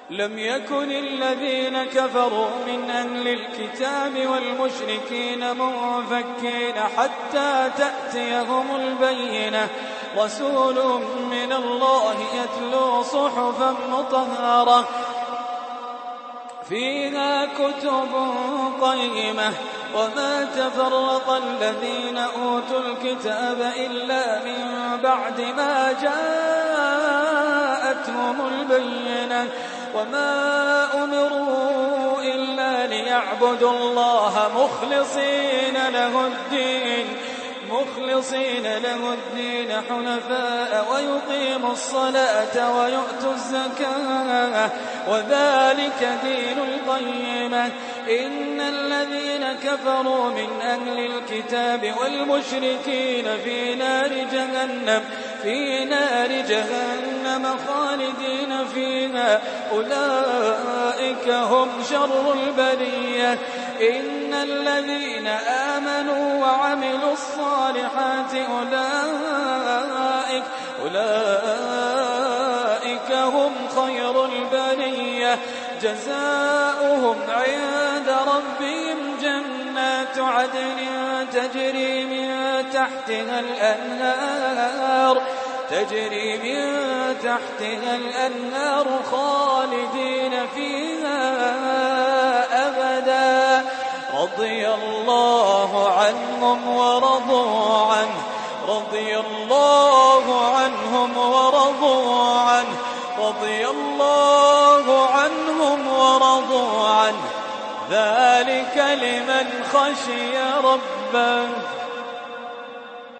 لم يكن الذين كفروا من أهل الكتاب والمشركين منفكين حتى تأتيهم البينة رسول من الله يتلو صحفا مطهرة فيها كتب قيمة وما تفرق الذين أوتوا الكتاب إلا من بعد ما جاءتهم البينة وما أمروا إلا ليعبدوا الله مخلصين له الدين حنفاء ويقيموا الصلاة ويؤتوا الزكاة وذلك دين القيمة إن الذين كفروا من أهل الكتاب والمشركين في نار جهنم خالدين فيها أولئك هم شر البرية إن الذين آمنوا وعملوا الصالحات أولئك هم خير البرية جزاؤهم عند ربهم جنات عدن تجري من تحتها الأنهار خالدين فيها أبدا رضي الله عنهم ورضوا عنه ذلك لمن خشي ربه.